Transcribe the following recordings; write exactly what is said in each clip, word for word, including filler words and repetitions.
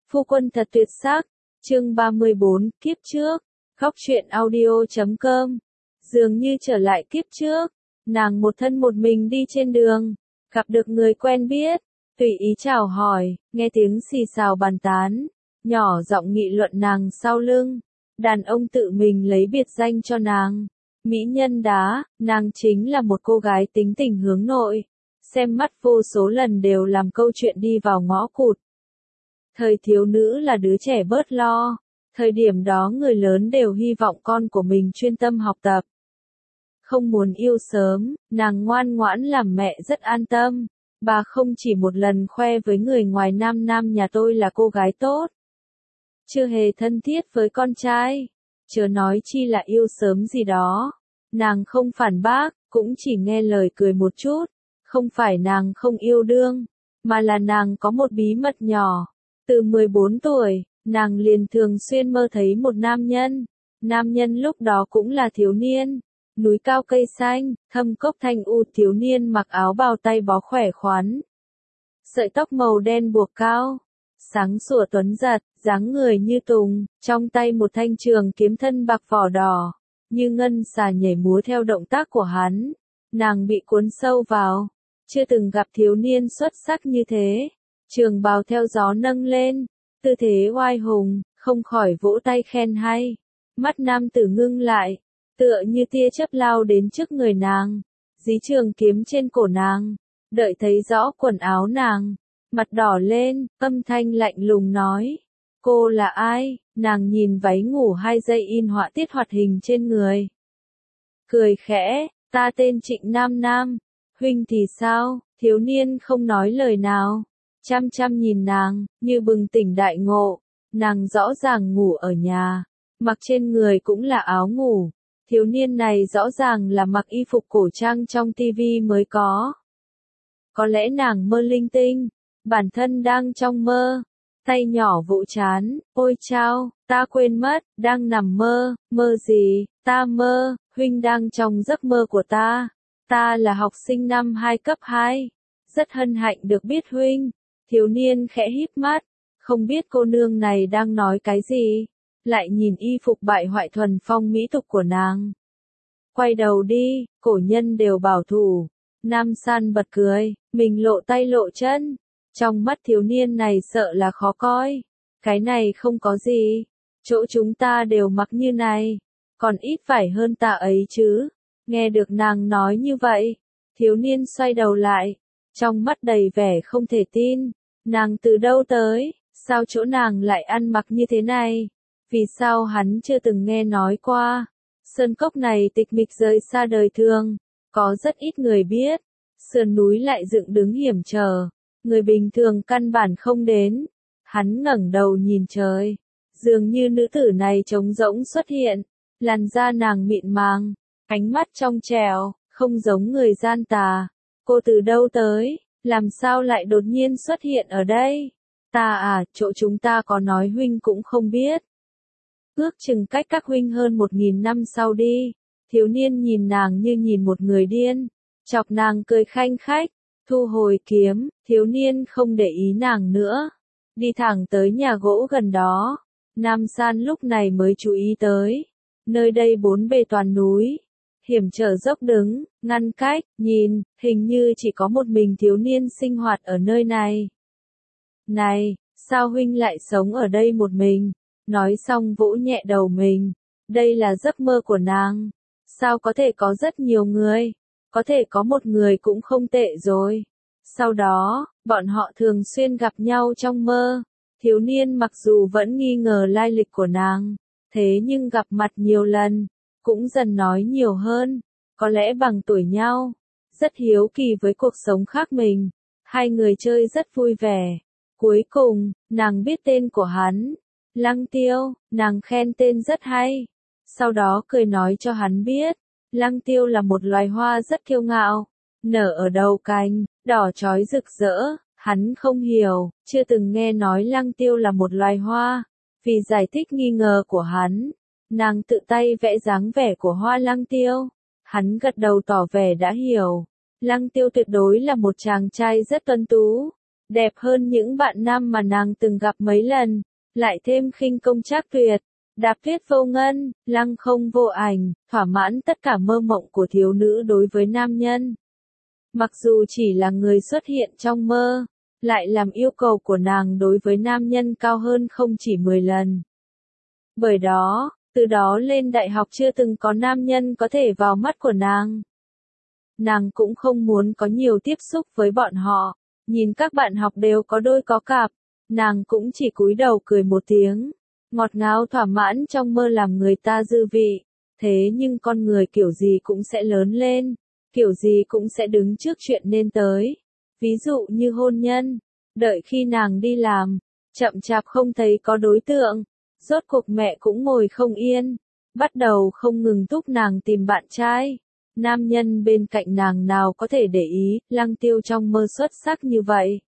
Phu quân thật tuyệt sắc. Chương ba mươi bốn, kiếp trước. Khóc chuyện audio chấm com. Dường như trở lại kiếp trước, nàng một thân một mình đi trên đường, gặp được người quen biết, tùy ý chào hỏi, nghe tiếng xì xào bàn tán, nhỏ giọng nghị luận nàng sau lưng. Đàn ông tự mình lấy biệt danh cho nàng. Mỹ nhân đá, nàng chính là một cô gái tính tình hướng nội, xem mắt vô số lần đều làm câu chuyện đi vào ngõ cụt. Thời thiếu nữ là đứa trẻ bớt lo, thời điểm đó người lớn đều hy vọng con của mình chuyên tâm học tập. Không muốn yêu sớm, nàng ngoan ngoãn làm mẹ rất an tâm. Bà không chỉ một lần khoe với người ngoài nam nam nhà tôi là cô gái tốt. Chưa hề thân thiết với con trai, chớ nói chi là yêu sớm gì đó. Nàng không phản bác, cũng chỉ nghe lời cười một chút. Không phải nàng không yêu đương, mà là nàng có một bí mật nhỏ. Từ mười bốn tuổi, nàng liền thường xuyên mơ thấy một nam nhân. Nam nhân lúc đó cũng là thiếu niên. Núi cao cây xanh, thâm cốc thanh u, thiếu niên mặc áo bào tay bó khỏe khoắn. Sợi tóc màu đen buộc cao, sáng sủa tuấn giật, dáng người như tùng, trong tay một thanh trường kiếm thân bạc vỏ đỏ, như ngân xà nhảy múa theo động tác của hắn. Nàng bị cuốn sâu vào, chưa từng gặp thiếu niên xuất sắc như thế. Trường bào theo gió nâng lên, tư thế oai hùng, không khỏi vỗ tay khen hay. Mắt nam tử ngưng lại, tựa như tia chớp lao đến trước người nàng, dí trường kiếm trên cổ nàng, đợi thấy rõ quần áo nàng, mặt đỏ lên, âm thanh lạnh lùng nói, cô là ai? Nàng nhìn váy ngủ hai dây in họa tiết hoạt hình trên người. Cười khẽ, ta tên Trịnh Nam Nam, huynh thì sao? Thiếu niên không nói lời nào, chăm chăm nhìn nàng, như bừng tỉnh đại ngộ. Nàng rõ ràng ngủ ở nhà, mặc trên người cũng là áo ngủ. Thiếu niên này rõ ràng là mặc y phục cổ trang trong tivi mới có. Có lẽ nàng mơ linh tinh, bản thân đang trong mơ. Tay nhỏ vỗ chán, ôi chao, ta quên mất, đang nằm mơ, mơ gì, ta mơ, huynh đang trong giấc mơ của ta. Ta là học sinh năm hai cấp hai, rất hân hạnh được biết huynh. Thiếu niên khẽ híp mắt, không biết cô nương này đang nói cái gì. Lại nhìn y phục bại hoại thuần phong mỹ tục của nàng. Quay đầu đi, cổ nhân đều bảo thủ. Nam San bật cười, mình lộ tay lộ chân. Trong mắt thiếu niên này sợ là khó coi. Cái này không có gì. Chỗ chúng ta đều mặc như này. Còn ít phải hơn ta ấy chứ. Nghe được nàng nói như vậy. Thiếu niên xoay đầu lại. Trong mắt đầy vẻ không thể tin. Nàng từ đâu tới? Sao chỗ nàng lại ăn mặc như thế này? Vì sao hắn chưa từng nghe nói qua? Sơn cốc này tịch mịch rời xa đời thường, có rất ít người biết. Sườn núi lại dựng đứng hiểm trở, người bình thường căn bản không đến. Hắn ngẩng đầu nhìn trời, dường như nữ tử này trống rỗng xuất hiện, làn da nàng mịn màng, ánh mắt trong trẻo, không giống người gian tà. Cô từ đâu tới, làm sao lại đột nhiên xuất hiện ở đây? Ta à, chỗ chúng ta có nói huynh cũng không biết. Ước chừng cách các huynh hơn một nghìn năm sau đi. Thiếu niên nhìn nàng như nhìn một người điên, chọc nàng cười khanh khách, thu hồi kiếm, thiếu niên không để ý nàng nữa, đi thẳng tới nhà gỗ gần đó. Nam San lúc này mới chú ý tới, nơi đây bốn bề toàn núi, hiểm trở dốc đứng, ngăn cách, nhìn, hình như chỉ có một mình thiếu niên sinh hoạt ở nơi này. Này, sao huynh lại sống ở đây một mình? Nói xong vỗ nhẹ đầu mình, đây là giấc mơ của nàng. Sao có thể có rất nhiều người, có thể có một người cũng không tệ rồi. Sau đó, bọn họ thường xuyên gặp nhau trong mơ. Thiếu niên mặc dù vẫn nghi ngờ lai lịch của nàng, thế nhưng gặp mặt nhiều lần, cũng dần nói nhiều hơn, có lẽ bằng tuổi nhau. Rất hiếu kỳ với cuộc sống khác mình, hai người chơi rất vui vẻ. Cuối cùng, nàng biết tên của hắn. Lăng Tiêu, nàng khen tên rất hay. Sau đó cười nói cho hắn biết, Lăng Tiêu là một loài hoa rất kiêu ngạo, nở ở đầu cành, đỏ chói rực rỡ. Hắn không hiểu, chưa từng nghe nói Lăng Tiêu là một loài hoa. Vì giải thích nghi ngờ của hắn, nàng tự tay vẽ dáng vẻ của hoa Lăng Tiêu. Hắn gật đầu tỏ vẻ đã hiểu. Lăng Tiêu tuyệt đối là một chàng trai rất tuấn tú. đẹp hơn những bạn nam mà nàng từng gặp mấy lần, lại thêm khinh công trác tuyệt, đạp tuyết vô ngân, lăng không vô ảnh, thỏa mãn tất cả mơ mộng của thiếu nữ đối với nam nhân. Mặc dù chỉ là người xuất hiện trong mơ, lại làm yêu cầu của nàng đối với nam nhân cao hơn không chỉ mười lần. Bởi đó, từ đó lên đại học chưa từng có nam nhân có thể vào mắt của nàng. Nàng cũng không muốn có nhiều tiếp xúc với bọn họ, nhìn các bạn học đều có đôi có cặp, nàng cũng chỉ cúi đầu cười một tiếng, ngọt ngào thỏa mãn trong mơ làm người ta dư vị. Thế nhưng con người kiểu gì cũng sẽ lớn lên, kiểu gì cũng sẽ đứng trước chuyện nên tới. Ví dụ như hôn nhân, đợi khi nàng đi làm, chậm chạp không thấy có đối tượng, rốt cuộc mẹ cũng ngồi không yên, bắt đầu không ngừng thúc nàng tìm bạn trai. Nam nhân bên cạnh nàng nào có thể để ý, Lăng Tiêu trong mơ xuất sắc như vậy.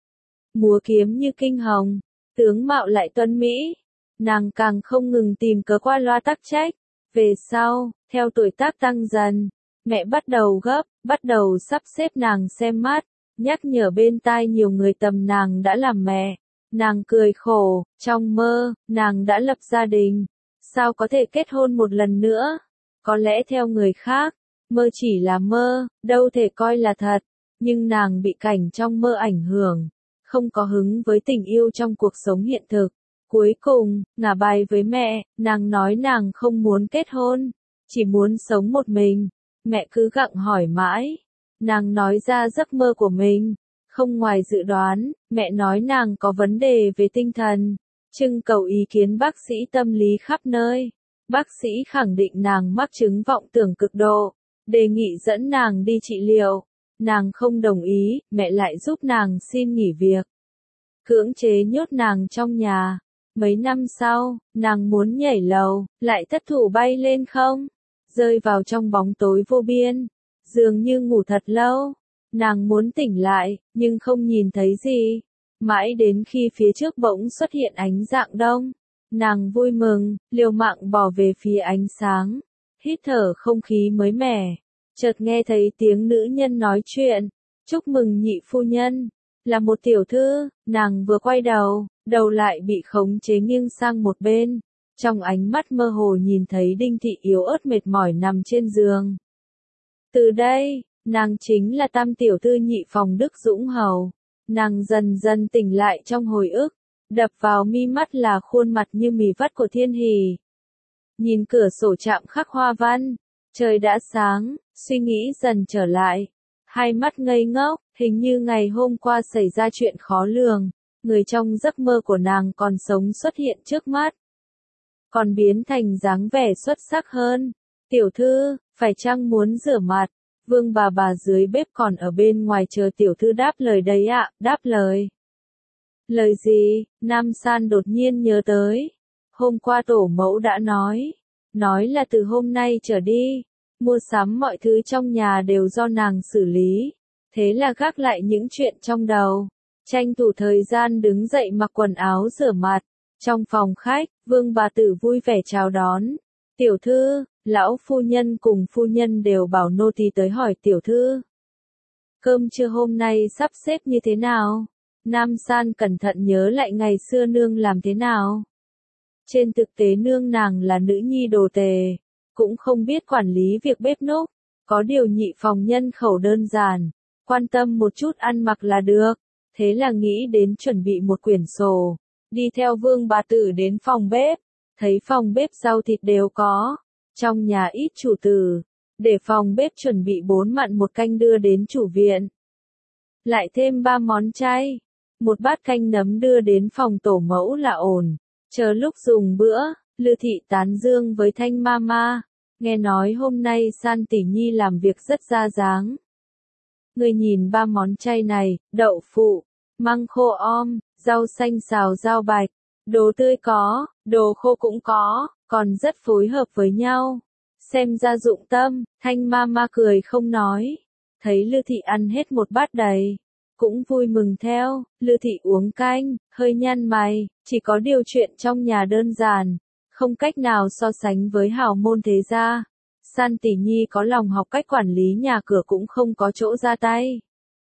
Múa kiếm như kinh hồng, tướng mạo lại tuấn mỹ, nàng càng không ngừng tìm cớ qua loa tắc trách. Về sau, theo tuổi tác tăng dần, mẹ bắt đầu gấp, bắt đầu sắp xếp nàng xem mắt, nhắc nhở bên tai nhiều người tầm nàng đã làm mẹ. Nàng cười khổ, trong mơ, nàng đã lập gia đình, sao có thể kết hôn một lần nữa? Có lẽ theo người khác, mơ chỉ là mơ, đâu thể coi là thật, nhưng nàng bị cảnh trong mơ ảnh hưởng, không có hứng với tình yêu trong cuộc sống hiện thực. Cuối cùng, ngả bài với mẹ, nàng nói nàng không muốn kết hôn, chỉ muốn sống một mình. Mẹ cứ gặng hỏi mãi, nàng nói ra giấc mơ của mình. Không ngoài dự đoán, mẹ nói nàng có vấn đề về tinh thần, trưng cầu ý kiến bác sĩ tâm lý khắp nơi. Bác sĩ khẳng định nàng mắc chứng vọng tưởng cực độ, đề nghị dẫn nàng đi trị liệu. Nàng không đồng ý, mẹ lại giúp nàng xin nghỉ việc, cưỡng chế nhốt nàng trong nhà. Mấy năm sau, nàng muốn nhảy lầu, lại thất thủ bay lên không, rơi vào trong bóng tối vô biên, dường như ngủ thật lâu. Nàng muốn tỉnh lại, nhưng không nhìn thấy gì. Mãi đến khi phía trước bỗng xuất hiện ánh rạng đông, nàng vui mừng, liều mạng bỏ về phía ánh sáng, hít thở không khí mới mẻ. Chợt nghe thấy tiếng nữ nhân nói chuyện, chúc mừng nhị phu nhân, là một tiểu thư. Nàng vừa quay đầu, đầu lại bị khống chế nghiêng sang một bên. Trong ánh mắt mơ hồ nhìn thấy Đinh Thị yếu ớt mệt mỏi nằm trên giường. Từ đây, nàng chính là tam tiểu thư nhị phòng Đức Dũng Hầu. Nàng dần dần tỉnh lại trong hồi ức, đập vào mi mắt là khuôn mặt như mì vắt của Thiên Hỷ. Nhìn cửa sổ chạm khắc hoa văn, trời đã sáng, suy nghĩ dần trở lại. Hai mắt ngây ngốc, hình như ngày hôm qua xảy ra chuyện khó lường, người trong giấc mơ của nàng còn sống xuất hiện trước mắt. Còn biến thành dáng vẻ xuất sắc hơn. Tiểu thư, phải chăng muốn rửa mặt? Vương bà bà dưới bếp còn ở bên ngoài chờ tiểu thư đáp lời đấy ạ, đáp lời. Lời gì? Nam San đột nhiên nhớ tới. Hôm qua tổ mẫu đã nói. Nói là từ hôm nay trở đi, mua sắm mọi thứ trong nhà đều do nàng xử lý. Thế là gác lại những chuyện trong đầu, tranh thủ thời gian đứng dậy mặc quần áo rửa mặt. Trong phòng khách, Vương bà tử vui vẻ chào đón. Tiểu thư, lão phu nhân cùng phu nhân đều bảo nô tỳ tới hỏi tiểu thư. Cơm trưa hôm nay sắp xếp như thế nào? Nam San cẩn thận nhớ lại ngày xưa nương làm thế nào. Trên thực tế nương nàng là nữ nhi đồ tề, cũng không biết quản lý việc bếp núc, có điều nhị phòng nhân khẩu đơn giản, quan tâm một chút ăn mặc là được. Thế là nghĩ đến chuẩn bị một quyển sổ, đi theo Vương bà tử đến phòng bếp, thấy phòng bếp rau thịt đều có, trong nhà ít chủ tử, để phòng bếp chuẩn bị bốn mặn một canh đưa đến chủ viện. Lại thêm ba món chay, một bát canh nấm đưa đến phòng tổ mẫu là ổn. Chờ lúc dùng bữa, Lư Thị tán dương với Thanh Mama, nghe nói hôm nay San tỷ nhi làm việc rất ra dáng. Người nhìn ba món chay này, đậu phụ, măng khô om, rau xanh xào rau bạch, đồ tươi có, đồ khô cũng có, còn rất phối hợp với nhau. Xem ra dụng tâm, Thanh Mama cười không nói. Thấy Lư Thị ăn hết một bát đầy, cũng vui mừng theo. Lư Thị uống canh, hơi nhăn mày, chỉ có điều chuyện trong nhà đơn giản, không cách nào so sánh với hào môn thế gia. San tỷ nhi có lòng học cách quản lý nhà cửa cũng không có chỗ ra tay.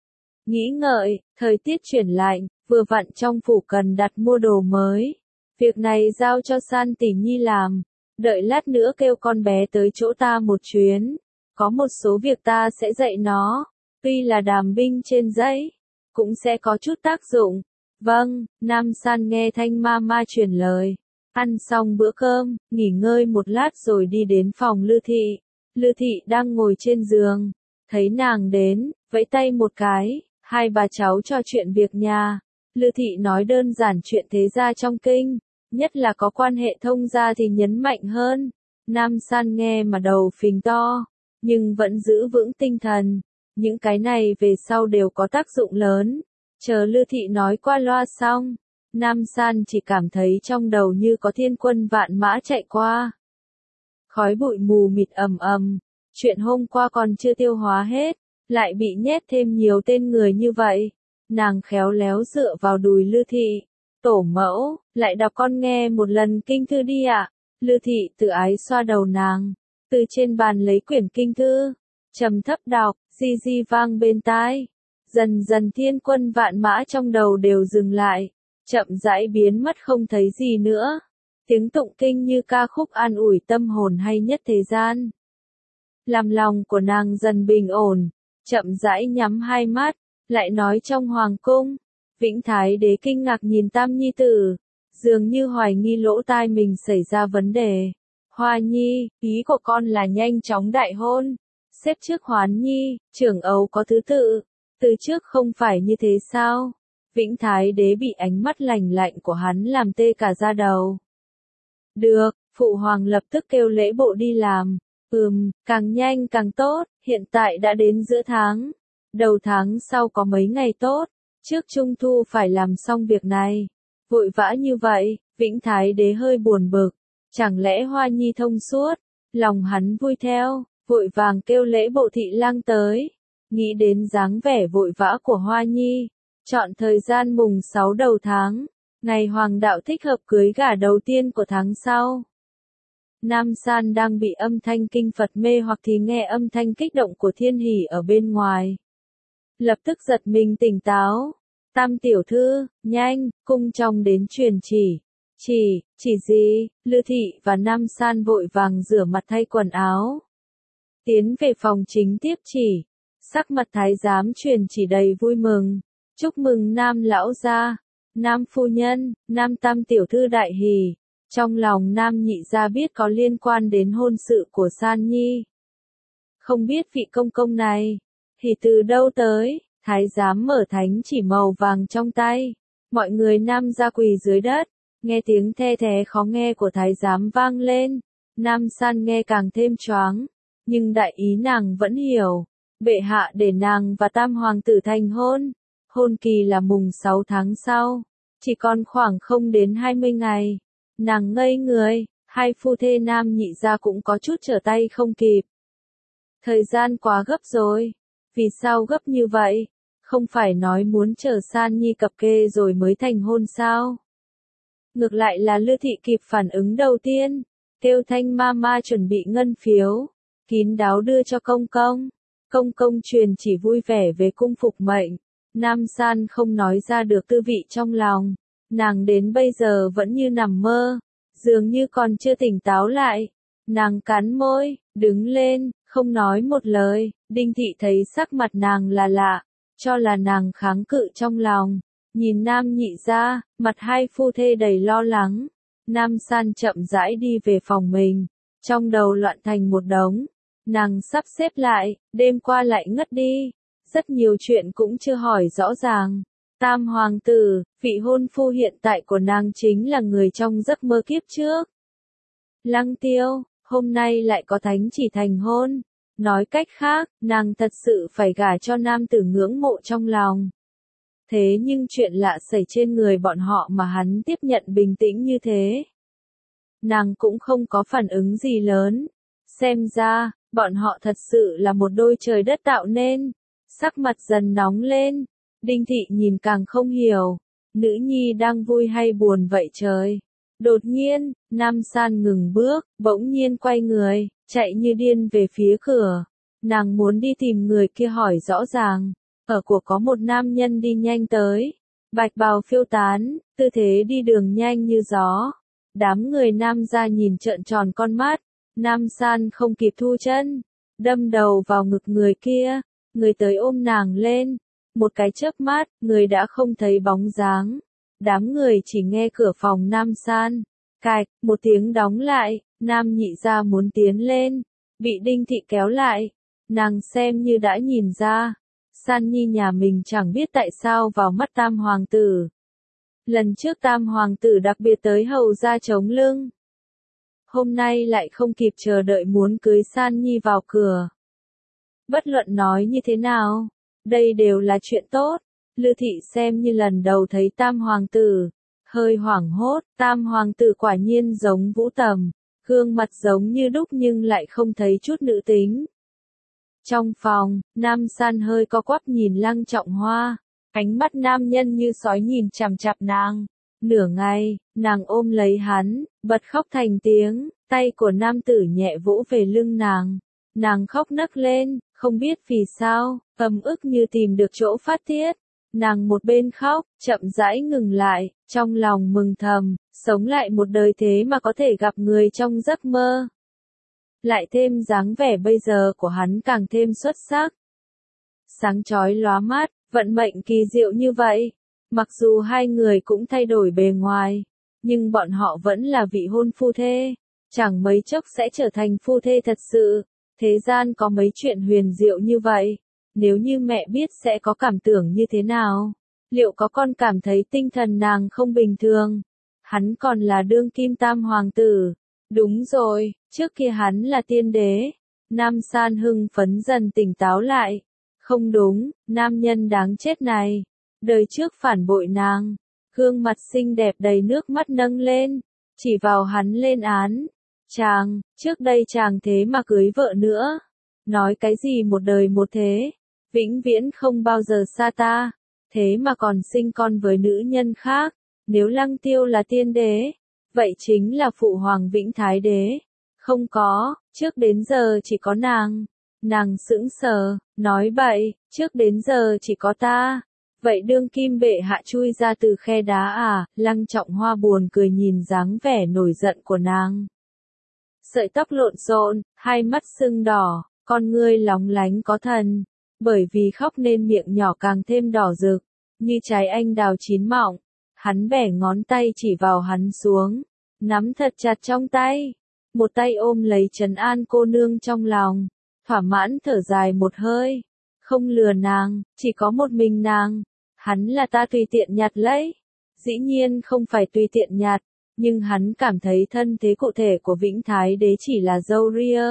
Nghĩ ngợi, thời tiết chuyển lạnh, vừa vặn trong phủ cần đặt mua đồ mới. Việc này giao cho San tỷ nhi làm, đợi lát nữa kêu con bé tới chỗ ta một chuyến. Có một số việc ta sẽ dạy nó, tuy là đàm binh trên giấy, cũng sẽ có chút tác dụng. Vâng, Nam San nghe Thanh Mama truyền lời. Ăn xong bữa cơm, nghỉ ngơi một lát rồi đi đến phòng Lư Thị. Lư Thị đang ngồi trên giường, thấy nàng đến, vẫy tay một cái, hai bà cháu trò chuyện việc nhà. Lư Thị nói đơn giản chuyện thế gia trong kinh, nhất là có quan hệ thông gia thì nhấn mạnh hơn. Nam San nghe mà đầu phình to, nhưng vẫn giữ vững tinh thần. Những cái này về sau đều có tác dụng lớn. Chờ Lư Thị nói qua loa xong, Nam San chỉ cảm thấy trong đầu như có thiên quân vạn mã chạy qua. Khói bụi mù mịt ầm ầm, chuyện hôm qua còn chưa tiêu hóa hết, lại bị nhét thêm nhiều tên người như vậy. Nàng khéo léo dựa vào đùi Lư Thị. Tổ mẫu, lại đọc con nghe một lần kinh thư đi ạ. À? Lư Thị tự ái xoa đầu nàng, từ trên bàn lấy quyển kinh thư, trầm thấp đọc, di di vang bên tai. Dần dần thiên quân vạn mã trong đầu đều dừng lại, chậm rãi biến mất không thấy gì nữa. Tiếng tụng kinh như ca khúc an ủi tâm hồn hay nhất thế gian. Làm lòng của nàng dần bình ổn, chậm rãi nhắm hai mắt, lại nói trong hoàng cung. Vĩnh Thái Đế kinh ngạc nhìn Tam Nhi tử, dường như hoài nghi lỗ tai mình xảy ra vấn đề. Hoa Nhi, ý của con là nhanh chóng đại hôn, xếp trước Hoán Nhi, trưởng ấu có thứ tự, từ trước không phải như thế sao? Vĩnh Thái Đế bị ánh mắt lành lạnh của hắn làm tê cả da đầu. Được, Phụ Hoàng lập tức kêu lễ bộ đi làm. Ừm, càng nhanh càng tốt, hiện tại đã đến giữa tháng. Đầu tháng sau có mấy ngày tốt, trước Trung Thu phải làm xong việc này. Vội vã như vậy, Vĩnh Thái Đế hơi buồn bực. Chẳng lẽ Hoa Nhi thông suốt? Lòng hắn vui theo, vội vàng kêu lễ bộ thị lang tới. Nghĩ đến dáng vẻ vội vã của Hoa Nhi, chọn thời gian mùng sáu đầu tháng, ngày hoàng đạo thích hợp cưới gả đầu tiên của tháng sau. Nam San đang bị âm thanh kinh Phật mê hoặc thì nghe âm thanh kích động của Thiên Hỷ ở bên ngoài. Lập tức giật mình tỉnh táo. Tam tiểu thư, nhanh, cung trong đến truyền chỉ. Chỉ, chỉ gì? Lư Thị và Nam San vội vàng rửa mặt thay quần áo. Tiến về phòng chính tiếp chỉ. Sắc mặt thái giám truyền chỉ đầy vui mừng. Chúc mừng Nam lão gia, Nam phu nhân, Nam tam tiểu thư đại hỷ. Trong lòng Nam nhị gia biết có liên quan đến hôn sự của San Nhi. Không biết vị công công này, thì từ đâu tới, thái giám mở thánh chỉ màu vàng trong tay. Mọi người Nam gia quỳ dưới đất, nghe tiếng the thé khó nghe của thái giám vang lên. Nam San nghe càng thêm choáng, nhưng đại ý nàng vẫn hiểu. Bệ hạ để nàng và tam hoàng tử thành hôn. Hôn kỳ là mùng sáu tháng sau, chỉ còn khoảng không đến hai mươi ngày. Nàng ngây người, hai phu thê Nam nhị gia cũng có chút trở tay không kịp. Thời gian quá gấp rồi. Vì sao gấp như vậy? Không phải nói muốn chờ San Nhi cập kê rồi mới thành hôn sao? Ngược lại là Lư Thị kịp phản ứng đầu tiên, kêu Thanh Mama chuẩn bị ngân phiếu, kín đáo đưa cho công công. Công công truyền chỉ vui vẻ về cung phục mệnh. Nam San không nói ra được tư vị trong lòng. Nàng đến bây giờ vẫn như nằm mơ, dường như còn chưa tỉnh táo lại. Nàng cắn môi, đứng lên, không nói một lời. Đinh Thị thấy sắc mặt nàng là lạ, cho là nàng kháng cự trong lòng. Nhìn Nam nhị gia, mặt hai phu thê đầy lo lắng. Nam San chậm rãi đi về phòng mình, trong đầu loạn thành một đống. Nàng sắp xếp lại, đêm qua lại ngất đi. Rất nhiều chuyện cũng chưa hỏi rõ ràng. Tam hoàng tử, vị hôn phu hiện tại của nàng chính là người trong giấc mơ kiếp trước. Lăng Tiêu, hôm nay lại có thánh chỉ thành hôn. Nói cách khác, nàng thật sự phải gả cho nam tử ngưỡng mộ trong lòng. Thế nhưng chuyện lạ xảy trên người bọn họ mà hắn tiếp nhận bình tĩnh như thế. Nàng cũng không có phản ứng gì lớn. Xem ra, bọn họ thật sự là một đôi trời đất tạo nên. Sắc mặt dần nóng lên. Đinh Thị nhìn càng không hiểu. Nữ nhi đang vui hay buồn vậy trời? Đột nhiên, Nam San ngừng bước, bỗng nhiên quay người, chạy như điên về phía cửa. Nàng muốn đi tìm người kia hỏi rõ ràng. ở của có một nam nhân đi nhanh tới. Bạch bào phiêu tán, tư thế đi đường nhanh như gió. Đám người nam gia nhìn trợn tròn con mắt. Nam San không kịp thu chân, đâm đầu vào ngực người kia. Người tới ôm nàng lên. Một cái chớp mắt, người đã không thấy bóng dáng. Đám người chỉ nghe cửa phòng Nam San. Cạch, một tiếng đóng lại, Nam Nhị gia muốn tiến lên. Bị Đinh Thị kéo lại. Nàng xem như đã nhìn ra. San Nhi nhà mình chẳng biết tại sao vào mắt Tam Hoàng tử. Lần trước Tam Hoàng tử đặc biệt tới hầu ra chống lưng. Hôm nay lại không kịp chờ đợi muốn cưới San Nhi vào cửa. Bất luận nói như thế nào, đây đều là chuyện tốt. Lư Thị xem như lần đầu thấy Tam Hoàng tử. Hơi hoảng hốt, Tam Hoàng tử quả nhiên giống Vũ Tầm. Gương mặt giống như đúc nhưng lại không thấy chút nữ tính. Trong phòng, Nam San hơi co quắp nhìn Lăng Trọng Hoa. Ánh mắt nam nhân như sói nhìn chằm chằm nàng. Nửa ngày, nàng ôm lấy hắn, bật khóc thành tiếng. Tay của nam tử nhẹ vỗ về lưng nàng. Nàng khóc nấc lên, không biết vì sao, ấm ức như tìm được chỗ phát tiết. Nàng một bên khóc, chậm rãi ngừng lại, trong lòng mừng thầm, sống lại một đời thế mà có thể gặp người trong giấc mơ. Lại thêm dáng vẻ bây giờ của hắn càng thêm xuất sắc. Sáng chói lóa mắt, vận mệnh kỳ diệu như vậy. Mặc dù hai người cũng thay đổi bề ngoài, nhưng bọn họ vẫn là vị hôn phu thê. Chẳng mấy chốc sẽ trở thành phu thê thật sự. Thế gian có mấy chuyện huyền diệu như vậy. Nếu như mẹ biết sẽ có cảm tưởng như thế nào? Liệu có con cảm thấy tinh thần nàng không bình thường? Hắn còn là đương kim Tam Hoàng tử. Đúng rồi, trước kia hắn là tiên đế. Nam San hưng phấn dần tỉnh táo lại. Không đúng, nam nhân đáng chết này. Đời trước phản bội nàng. Gương mặt xinh đẹp đầy nước mắt nâng lên. Chỉ vào hắn lên án. Chàng, trước đây chàng thế mà cưới vợ nữa. Nói cái gì một đời một thế. Vĩnh viễn không bao giờ xa ta. Thế mà còn sinh con với nữ nhân khác. Nếu Lăng Tiêu là tiên đế, vậy chính là phụ hoàng Vĩnh Thái đế. Không có, trước đến giờ chỉ có nàng. Nàng sững sờ, nói bậy, trước đến giờ chỉ có ta. Vậy đương kim bệ hạ chui ra từ khe đá à? Lăng Trọng Hoa buồn cười nhìn dáng vẻ nổi giận của nàng. Sợi tóc lộn xộn, hai mắt sưng đỏ, con ngươi lóng lánh có thần. Bởi vì khóc nên miệng nhỏ càng thêm đỏ rực, như trái anh đào chín mọng. Hắn bẻ ngón tay chỉ vào hắn xuống, nắm thật chặt trong tay. Một tay ôm lấy trấn an cô nương trong lòng, thỏa mãn thở dài một hơi. Không lừa nàng, chỉ có một mình nàng. Hắn là ta tùy tiện nhặt lấy. Dĩ nhiên không phải tùy tiện nhặt, nhưng hắn cảm thấy thân thế cụ thể của Vĩnh Thái đế chỉ là dâu ria.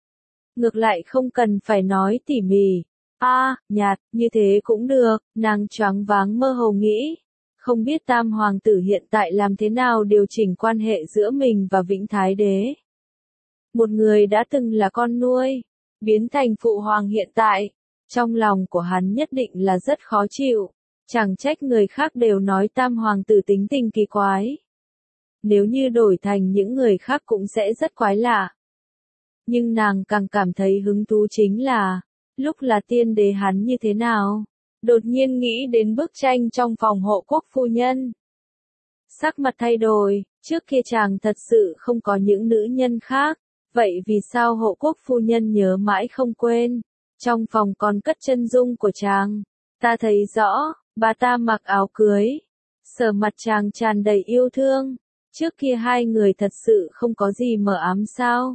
Ngược lại không cần phải nói tỉ mỉ. A, à, nhạt, như thế cũng được, nàng choáng váng mơ hồ nghĩ. Không biết Tam Hoàng tử hiện tại làm thế nào điều chỉnh quan hệ giữa mình và Vĩnh Thái đế. Một người đã từng là con nuôi, biến thành phụ hoàng hiện tại. Trong lòng của hắn nhất định là rất khó chịu. Chẳng trách người khác đều nói Tam Hoàng tử tính tình kỳ quái. Nếu như đổi thành những người khác cũng sẽ rất quái lạ. Nhưng nàng càng cảm thấy hứng thú chính là, lúc là tiên đế hắn như thế nào? Đột nhiên nghĩ đến bức tranh trong phòng hộ quốc phu nhân. Sắc mặt thay đổi, trước kia chàng thật sự không có những nữ nhân khác. Vậy vì sao hộ quốc phu nhân nhớ mãi không quên? Trong phòng còn cất chân dung của chàng. Ta thấy rõ, bà ta mặc áo cưới. Sờ mặt chàng tràn đầy yêu thương. Trước kia hai người thật sự không có gì mờ ám sao?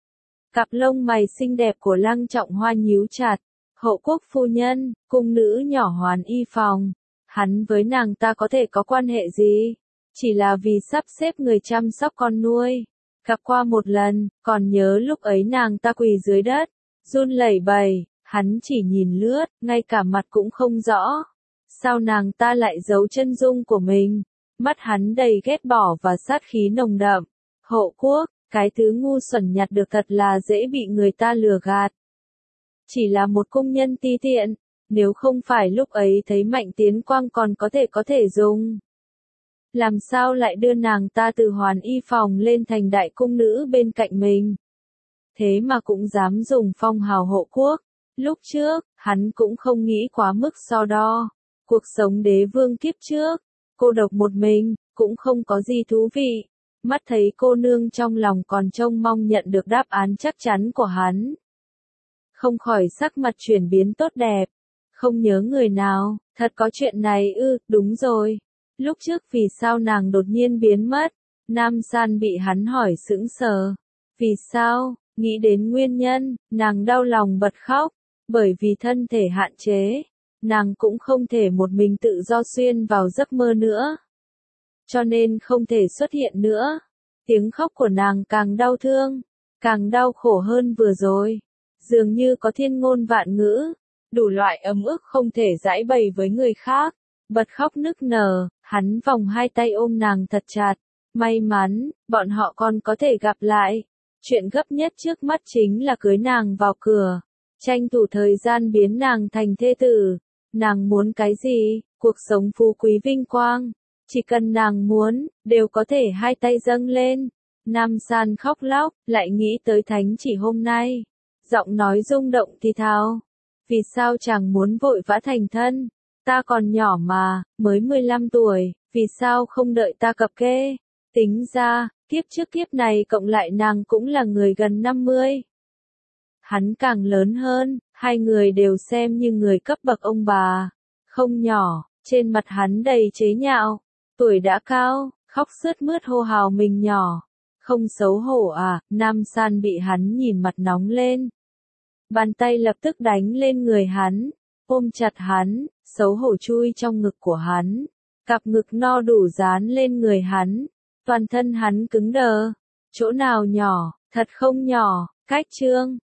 Cặp lông mày xinh đẹp của Lăng Trọng Hoa nhíu chặt. Hộ quốc phu nhân, cung nữ nhỏ Hoán Y phòng. Hắn với nàng ta có thể có quan hệ gì? Chỉ là vì sắp xếp người chăm sóc con nuôi. Gặp qua một lần, còn nhớ lúc ấy nàng ta quỳ dưới đất, run lẩy bẩy, hắn chỉ nhìn lướt, ngay cả mặt cũng không rõ. Sao nàng ta lại giấu chân dung của mình? Mắt hắn đầy ghét bỏ và sát khí nồng đậm. Hộ quốc, cái thứ ngu xuẩn nhặt được thật là dễ bị người ta lừa gạt. Chỉ là một công nhân ti tiện, nếu không phải lúc ấy thấy Mạnh Tiến Quang còn có thể có thể dùng. Làm sao lại đưa nàng ta từ Hoán Y phòng lên thành đại cung nữ bên cạnh mình? Thế mà cũng dám dùng phong hào hộ quốc. Lúc trước, hắn cũng không nghĩ quá mức so đo. Cuộc sống đế vương kiếp trước, cô độc một mình, cũng không có gì thú vị. Mắt thấy cô nương trong lòng còn trông mong nhận được đáp án chắc chắn của hắn. Không khỏi sắc mặt chuyển biến tốt đẹp. Không nhớ người nào, thật có chuyện này ư, đúng rồi. Lúc trước vì sao nàng đột nhiên biến mất? Nam San bị hắn hỏi sững sờ. Vì sao? Nghĩ đến nguyên nhân, nàng đau lòng bật khóc. Bởi vì thân thể hạn chế, nàng cũng không thể một mình tự do xuyên vào giấc mơ nữa. Cho nên không thể xuất hiện nữa. Tiếng khóc của nàng càng đau thương, càng đau khổ hơn vừa rồi. Dường như có thiên ngôn vạn ngữ, đủ loại ấm ức không thể giải bày với người khác. Bật khóc nức nở, hắn vòng hai tay ôm nàng thật chặt. May mắn, bọn họ còn có thể gặp lại. Chuyện gấp nhất trước mắt chính là cưới nàng vào cửa. Tranh thủ thời gian biến nàng thành thê tử. Nàng muốn cái gì? Cuộc sống phú quý vinh quang. Chỉ cần nàng muốn, đều có thể hai tay dâng lên. Nam San khóc lóc, lại nghĩ tới thánh chỉ hôm nay. Giọng nói rung động thì thào. Vì sao chàng muốn vội vã thành thân? Ta còn nhỏ mà, mới mười lăm tuổi, vì sao không đợi ta cập kê? Tính ra, kiếp trước kiếp này cộng lại nàng cũng là người gần năm mươi. Hắn càng lớn hơn, hai người đều xem như người cấp bậc ông bà. Không nhỏ, trên mặt hắn đầy chế nhạo. Tuổi đã cao, khóc sướt mướt hô hào mình nhỏ. Không xấu hổ à? Nam San bị hắn nhìn mặt nóng lên. Bàn tay lập tức đánh lên người hắn, ôm chặt hắn, xấu hổ chui trong ngực của hắn. Cặp ngực no đủ dán lên người hắn. Toàn thân hắn cứng đờ. Chỗ nào nhỏ, thật không nhỏ, cách trương.